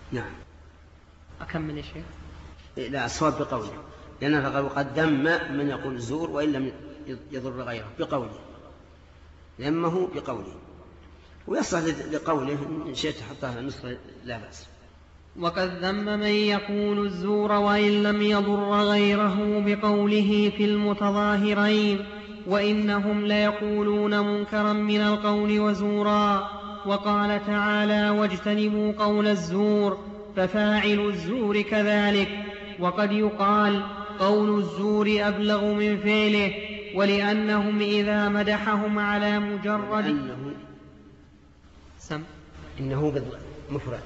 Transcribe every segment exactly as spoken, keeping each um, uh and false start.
نعم. أكمل يا شيخ؟ لا، الصواب بقوله، لأنه قد ذم من يقول الزور وإن لم يضر غيره بقوله، ذمه بقوله، ويصح لقوله إن شئت حطها نسخة لا بأس. وقد ذم من يقول الزور وإن لم يضر غيره بقوله في المتظاهرين، وإنهم ليقولون منكرا من القول وزورا. وقال تعالى: واجتنبوا قول الزور، ففاعل الزور كذلك. وقد يقال قول الزور أبلغ من فعله، ولأنهم إذا مدحهم على مجرد إنه سم إنه مفرد،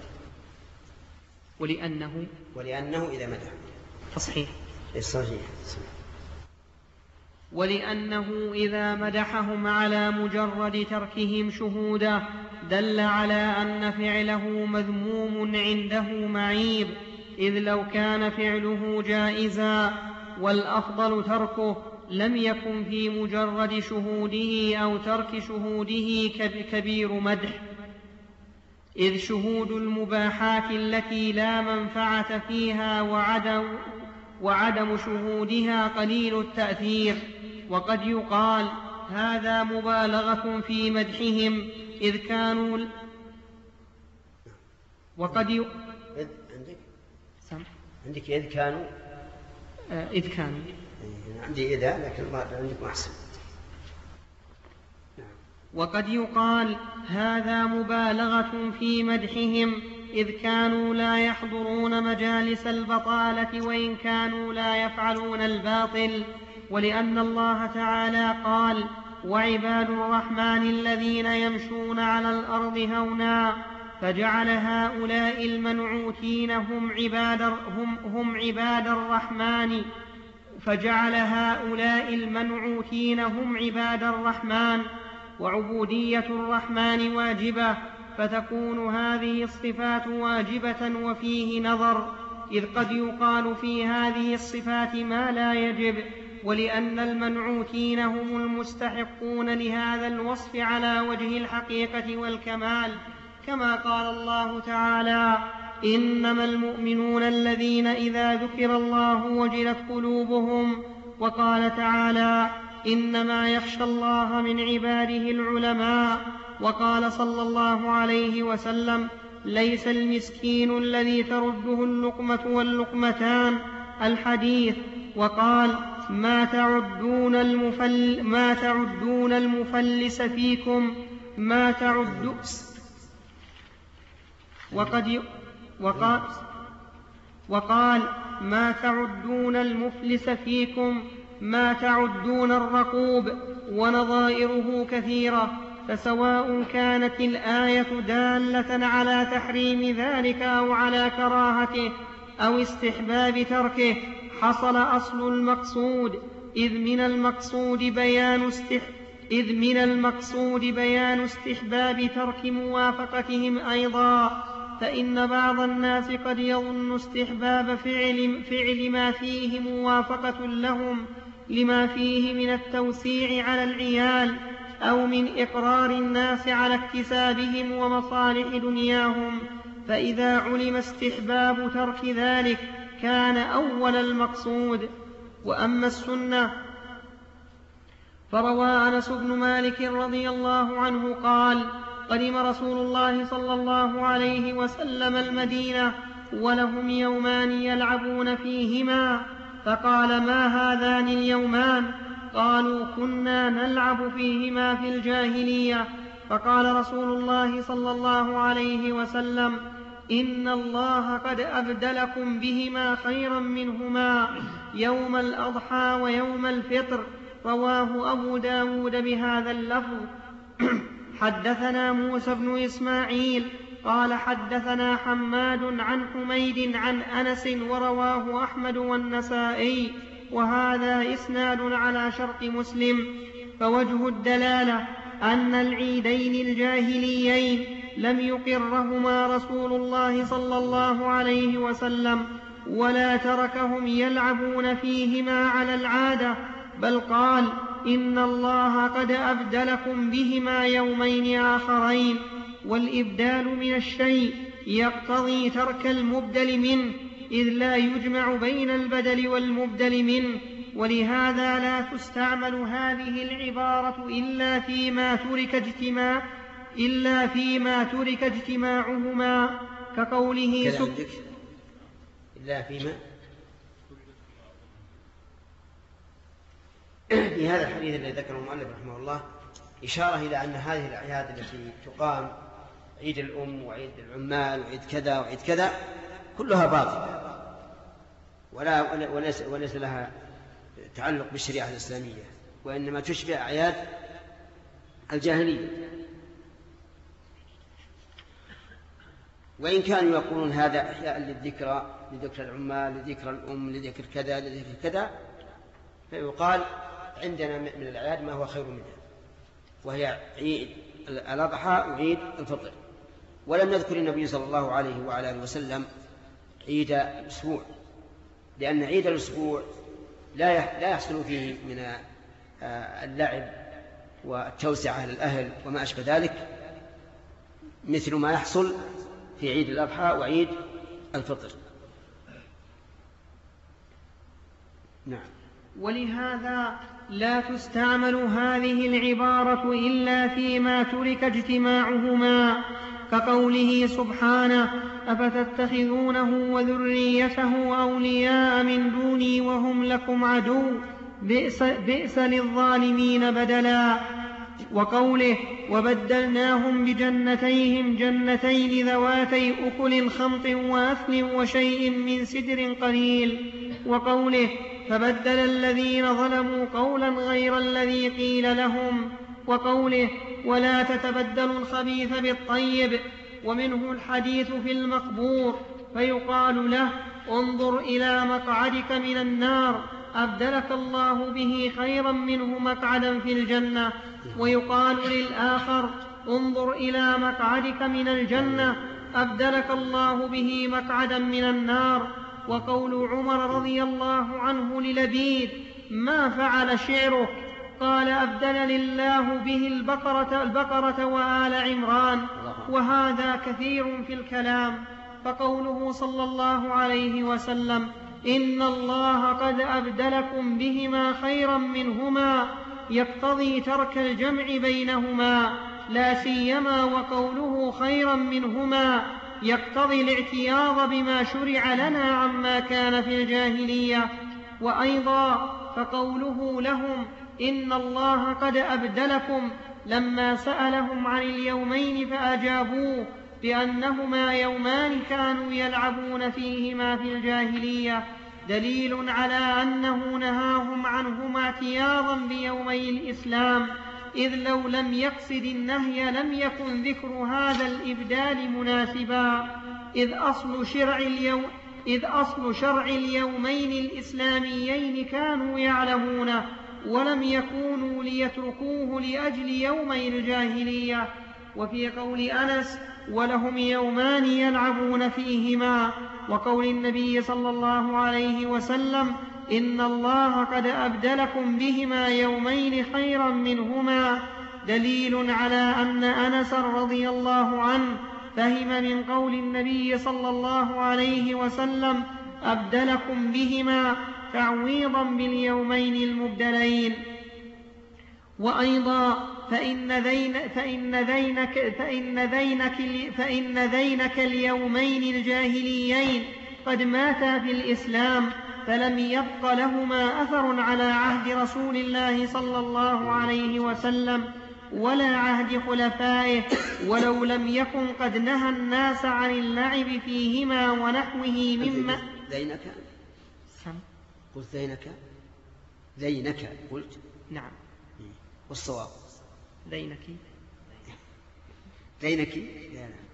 ولأنه ولأنه إذا مدح تصحيح الصحيح ولأنه إذا مدحهم على مجرد تركهم شهوده دل على أن فعله مذموم عنده معيب، إذ لو كان فعله جائزا والأفضل تركه لم يكن في مجرد شهوده أو ترك شهوده كبير مدح، إذ شهود المباحات التي لا منفعة فيها وعدم, وعدم شهودها قليل التأثير. وقد يقال هذا مبالغة في مدحهم إذ كانوا ل... وقد ي... إذ عندك سم. عندك إذ كانوا آه إذ كانوا عندي إذا، لكن عندكم أحسن. وقد يقال هذا مبالغة في مدحهم إذ كانوا لا يحضرون مجالس البطالة وإن كانوا لا يفعلون الباطل، ولأن الله تعالى قال: وعباد الرحمن الذين يمشون على الأرض هونا، فجعل هؤلاء المنعوتين هم عباد, هم, هم عباد الرحمن فجعل هؤلاء المنعوتين هم عباد الرحمن، وعبودية الرحمن واجبة، فتكون هذه الصفات واجبة وفيه نظر، إذ قد يقال في هذه الصفات ما لا يجب، ولأن المنعوتين هم المستحقون لهذا الوصف على وجه الحقيقة والكمال، كما قال الله تعالى: إنما المؤمنون الذين إذا ذكر الله وجلت قلوبهم. وقال تعالى: إنما يخشى الله من عباده العلماء. وقال صلى الله عليه وسلم: ليس المسكين الذي ترده اللقمة واللقمتان، الحديث. وقال: ما تعدون المفل ما تعدون المفلس فيكم ما تعد. وقد ي... وقال... وقال: ما تعدون المفلس فيكم ما تعدون الرقوب، ونظائره كثيرة، فسواء كانت الآية دالة على تحريم ذلك أو على كراهته أو استحباب تركه حصل أصل المقصود، إذ من المقصود بيان استح... إذ من المقصود بيان استحباب ترك موافقتهم أيضا، فإن بعض الناس قد يظن استحباب فعل, فعل ما فيه موافقة لهم لما فيه من التوسيع على العيال أو من إقرار الناس على اكتسابهم ومصالح دنياهم، فإذا علم استحباب ترك ذلك كان أول المقصود. وأما السنة فروى أنس بن مالك رضي الله عنه قال: قدم رسول الله صلى الله عليه وسلم المدينة ولهم يومان يلعبون فيهما، فقال: ما هذان اليومان؟ قالوا: كنا نلعب فيهما في الجاهلية. فقال رسول الله صلى الله عليه وسلم: إن الله قد أبدلكم بهما خيرا منهما يوم الأضحى ويوم الفطر. رواه أبو داود بهذا اللفظ. حدثنا موسى بن إسماعيل قال حدثنا حماد عن حميد عن أنس ورواه أحمد والنسائي، وهذا إسناد على شرط مسلم. فوجه الدلالة أن العيدين الجاهليين لم يقرهما رسول الله صلى الله عليه وسلم ولا تركهم يلعبون فيهما على العادة، بل قال: إن الله قد أبدلكم بهما يومين آخرين. والإبدال من الشيء يقتضي ترك المبدل منه، إذ لا يجمع بين البدل والمبدل منه، ولهذا لا تستعمل هذه العبارة إلا فيما ترك اجتماع إلا فيما ترك اجتماعهما، كقوله سبحانه إلا فيما في هذا الحديث الذي ذكره المؤلف رحمه الله إشارة إلى أن هذه الأعياد التي تقام، عيد الأم وعيد العمال وعيد كذا وعيد كذا، كلها باطلة ولا وليس, وليس لها تعلق بالشريعة الإسلامية، وإنما تشبه أعياد الجاهلية. وإن كانوا يقولون هذا إحياء للذكرى، لذكر العمال، لذكر الأم، لذكر كذا لذكر كذا، فيقال عندنا من الأعياد ما هو خير منها، وهي عيد الأضحى وعيد الفطر. ولم يذكر النبي صلى الله عليه وعلى آله وسلم عيد الأسبوع، لأن عيد الأسبوع لا لا يحصل فيه من اللعب والتوسعة للأهل وما أشبه ذلك مثل ما يحصل في عيد الأضحى وعيد الفطر. نعم. ولهذا لا تستعمل هذه العبارة إلا فيما ترك اجتماعهما، كقوله سبحانه: أفتتخذونه وذريته أولياء من دوني وهم لكم عدو بئس, بئس للظالمين بدلا. وقوله: وبدلناهم بجنتيهم جنتين ذواتي أكل خمط وأثل وشيء من سدر قليل. وقوله: فبدل الذين ظلموا قولا غير الذي قيل لهم. وقوله: ولا تتبدلوا الخبيث بالطيب. ومنه الحديث في المقبور، فيقال له: انظر إلى مقعدك من النار أبدلك الله به خيرا منه مقعدا في الجنة. ويقال للآخر: انظر إلى مقعدك من الجنة أبدلك الله به مقعدا من النار. وقول عمر رضي الله عنه للبيد: ما فعل شعرك؟ قال: أبدلني الله به البقرة, البقرة وآل عمران. وهذا كثير في الكلام. فقوله صلى الله عليه وسلم: إن الله قد أبدلكم بهما خيرا منهما، يقتضي ترك الجمع بينهما، لا سيما وقوله خيرا منهما يقتضي الاعتياض بما شرع لنا عما كان في الجاهلية. وأيضا فقوله لهم: إن الله قد أبدلكم، لما سألهم عن اليومين فأجابوه بأنهما يومان كانوا يلعبون فيهما في الجاهلية، دليل على أنه نهاهم عنهما اعتياضا بيومي الإسلام، إذ لو لم يقصد النهي لم يكن ذكر هذا الإبدال مناسبا، إذ أصل شرع اليوم إذ أصل شرع اليومين الإسلاميين كانوا يعلمونه، ولم يكونوا ليتركوه لأجل يومي الجاهلية. وفي قول أنس: ولهم يومان يلعبون فيهما، وقول النبي صلى الله عليه وسلم: إن الله قد أبدلكم بهما يومين خيرا منهما، دليل على أن أنس رضي الله عنه فهم من قول النبي صلى الله عليه وسلم: أبدلكم بهما تعويضا باليومين المبدلين. وأيضا فإن ذين فإن ذينك فإن ذينك فإن ذينك اليومين الجاهليين قد ماتا في الإسلام، فلم يبق لهما أثر على عهد رسول الله صلى الله عليه وسلم ولا عهد خلفائه، ولو لم يكن قد نهى الناس عن اللعب فيهما ونحوه مما. ذينك قلت ذينك ذينك قلت نعم، والصواب ذينك ذينك لا لا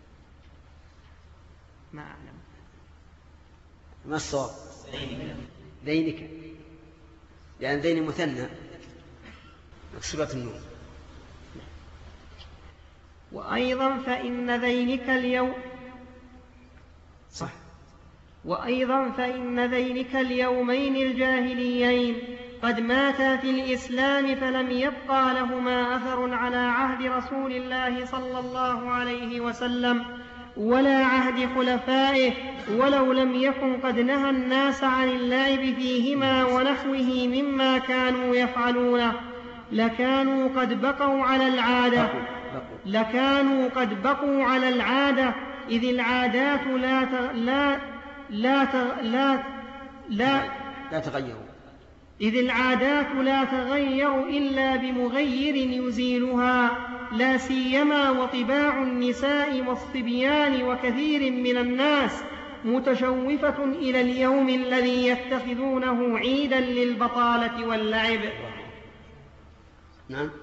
ما أعلم ما الصواب ذينك، لأن ذين مثنى مكسورة النون. وأيضا فإن ذينك اليوم صح وأيضا فإن ذينك اليومين الجاهليين قد ماتا في الإسلام، فلم يبقى لهما أثر على عهد رسول الله صلى الله عليه وسلم ولا عهد خلفائه، ولو لم يكن قد نهى الناس عن اللعب فيهما ونحوه مما كانوا يفعلونه لكانوا قد بقوا على العادة لكانوا قد بقوا على العادة إذ العادات لا ت... لا لا ت... لا لا, لا تغير إذ العادات لا تغير إلا بمغير يزيلها، لا سيما وطباع النساء والصبيان وكثير من الناس متشوفة إلى اليوم الذي يتخذونه عيدا للبطالة واللعب. نعم.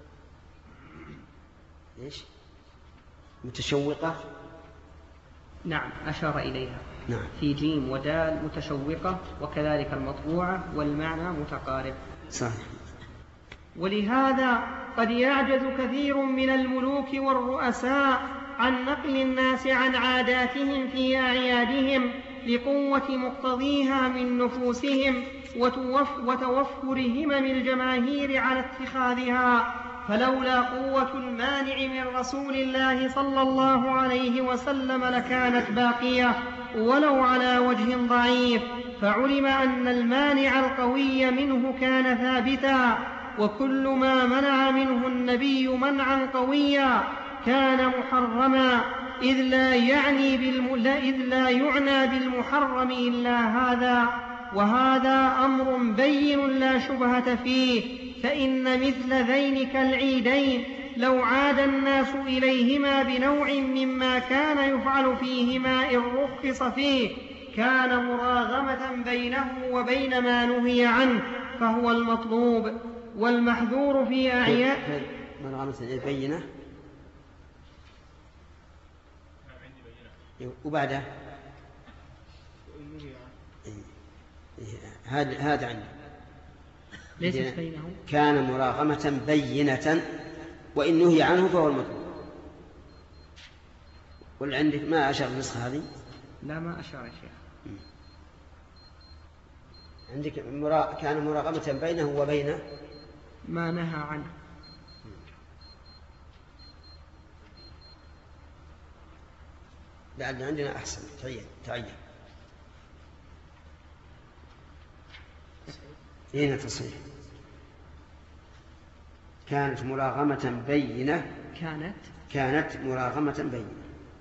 إيش؟ متشوقة؟ نعم أشار إليها. نعم. في جيم ودال متشوقة، وكذلك المطبوعة، والمعنى متقارب. صحيح. ولهذا قد يعجز كثير من الملوك والرؤساء عن نقل الناس عن عاداتهم في أعيادهم لقوة مقتضيها من نفوسهم وتوفر همم الجماهير على اتخاذها، فلولا قوة المانع من رسول الله صلى الله عليه وسلم لكانت باقية ولو على وجه ضعيف، فعلم أن المانع القوي منه كان ثابتا، وكل ما منع منه النبي منعا قويا كان محرما، إذ لا, يعني بالم... إذ لا يعنى بالمحرم إلا هذا، وهذا أمر بين لا شبهة فيه، فإن مثل ذينك العيدين لو عاد الناس إليهما بنوع مما كان يفعل فيهما إن رخص فيه كان مراغمة بينه وبين ما نهي عنه، فهو المطلوب. والمحذور في أعياد مراغمة بينة وبعدها هذا هذا عنده ليست بينه كان مراغمة بينة وإن نهي عنه فهو المطلوب. ولا عندك ما أشار النسخة هذه؟ لا ما أشار يا شيخ. عندك مرا... كان مراغمة بينه وبين ما نهى عنه. لعل عندنا أحسن. تعين تعين هنا تصحيح. كانت مراغمة بينة كانت كانت مراغمة بينة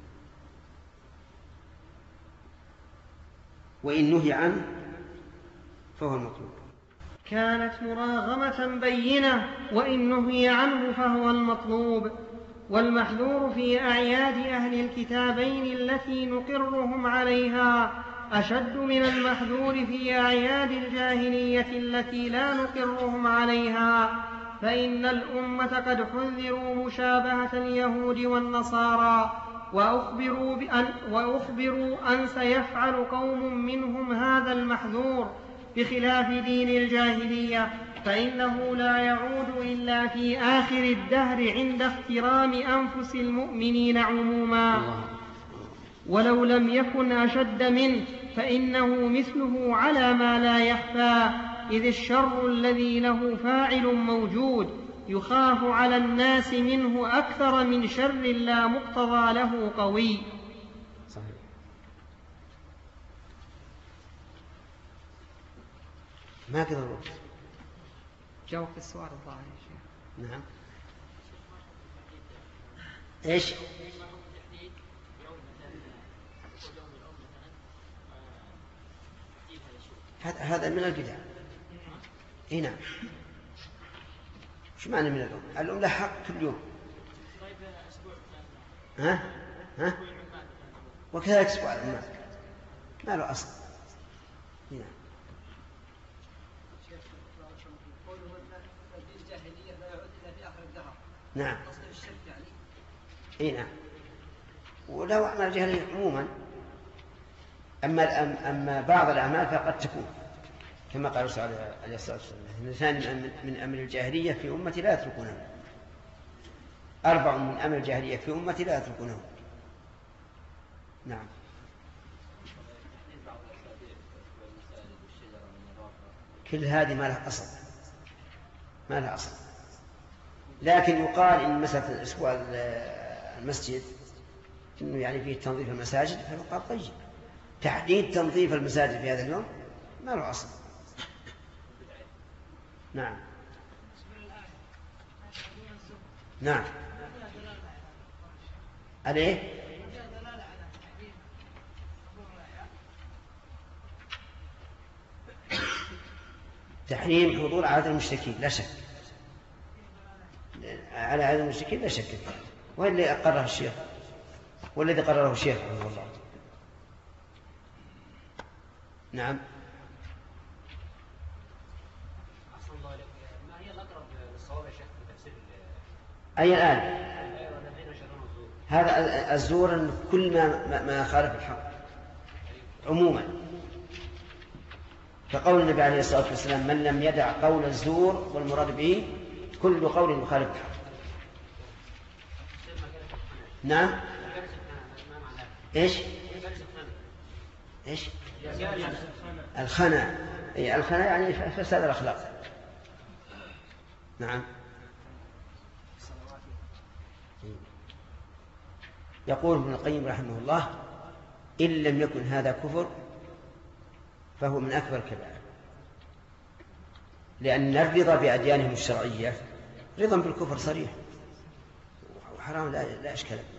وإن نهي عنه فهو المطلوب. كانت مراغمة بينة وإن نهي عنه فهو المطلوب. والمحذور في أعياد أهل الكتابين التي نقرهم عليها أشد من المحذور في أعياد الجاهلية التي لا نقرهم عليها، فإن الأمة قد حذروا مشابهة اليهود والنصارى، وأخبروا بأن, وأخبروا أن سيفعل قوم منهم هذا المحذور بخلاف دين الجاهلية، فإنه لا يعود إلا في آخر الدهر عند احترام أنفس المؤمنين عموما، ولو لم يكن أشد منه فإنه مثله على ما لا يخفى، إذ الشر الذي له فاعل موجود يخاف على الناس منه أكثر من شر لا مقتضى له قوي. صحيح. ما كذا الوقت. جاء وقت السؤال الظاهر يا شيخ. نعم. إيش؟ هذا من البدع. إيه نعم. شو معنى من الأم؟ الأم لها حق كل يوم. ها؟ ها؟ وكذلك أسبوع الأم ما له أصل. نعم. نعم. إيه نعم. ولو أعمال جهلية عموما. أما أما بعض الأعمال فقد تكون كما قال الرسول عليه الصلاة والسلام: اثنان من أمر الجاهلية في أمتي لا يتركونه، أربع من أمر الجاهلية في أمتي لا يتركونه. نعم. كل هذه ما لها أصل، ما لها أصل. لكن يقال إن مسألة الأسبوع المسجد إنه يعني فيه تنظيف المساجد فيقال طيب. تحديد تنظيف المساجد في هذا اليوم ما له أصل. نعم نعم عليه تحريم حضور عادة المشركين لا شك، على عادة المشركين لا شك. والذي أقره الشيخ والذي قرره الشيخ رحمه الله. نعم. ما هي الأقرب للصواب يا شيخ في تفسير أي الآن هذا الزور كل ما ما خالف الحق عموما، كقول النبي عليه الصلاة والسلام من لم يدع قول الزور والمراد به كل قول يخالف الحق. نعم. ايش ايش الخنا؟ اي الخنا يعني فساد الاخلاق. نعم. يقول ابن القيم رحمه الله إن لم يكن هذا كفر فهو من أكبر الكبائر، لأن الرضا بأديانهم الشرعية رضا بالكفر صريح وحرام لا, لا إشكال.